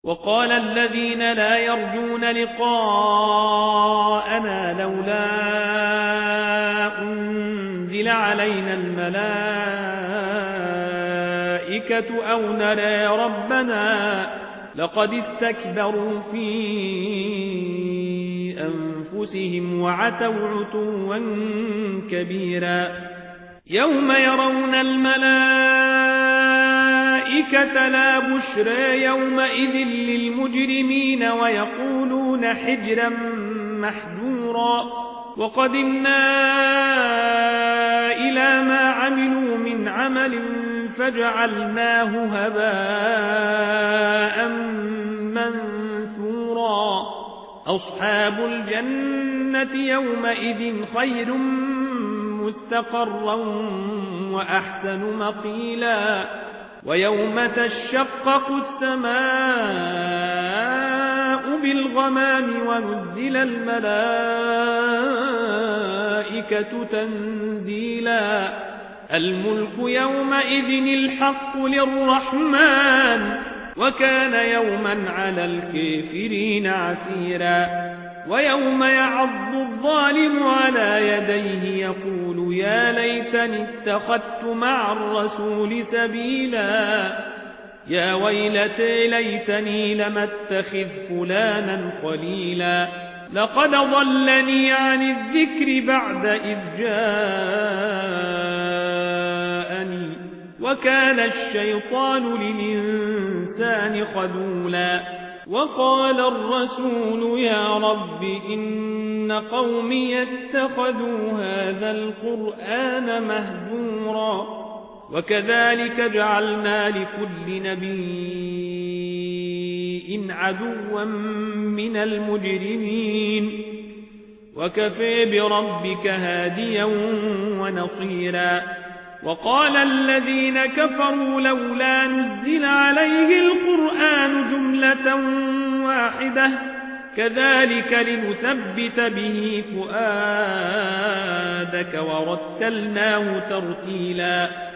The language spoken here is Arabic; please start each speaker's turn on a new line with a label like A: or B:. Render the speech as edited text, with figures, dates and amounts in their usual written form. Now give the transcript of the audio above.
A: وقال الذين لا يرجون لقاءنا لولا أنزل علينا الملائكة أو نرى ربنا لقد استكبروا في أنفسهم وعتوا عتوا كبيرا يوم يرون الملائكة لا بشرى يومئذ للمجرمين ويقولون حجرا محجورا وقدمنا إلى ما عملوا من عمل فجعلناه هباء منثورا أصحاب الجنة يومئذ خير مستقرا وأحسن مقيلا ويوم تشقق السماء بالغمام ونزل الملائكة تنزيلا الملك يومئذ الحق للرحمن وكان يوما على الكافرين عسيرا ويوم يعض الظالم على يديه يقول يا ليتني اتخذت مع الرسول سبيلا يا ويلتى ليتني لم اتخذ فلانا خليلا لقد ضلني عن الذكر بعد إذ جاءني وكان الشيطان للإنسان خذولا وقال الرسول يا رب إن قومي اتخذوا هذا القرآن مهجورا وكذلك جعلنا لكل نبي عدوا من المجرمين وكفى بربك هاديا ونصيرا وقال الذين كفروا لولا نزل عليه القرآن جملة واحدة كذلك لنثبت به فؤادك ورتلناه ترتيلا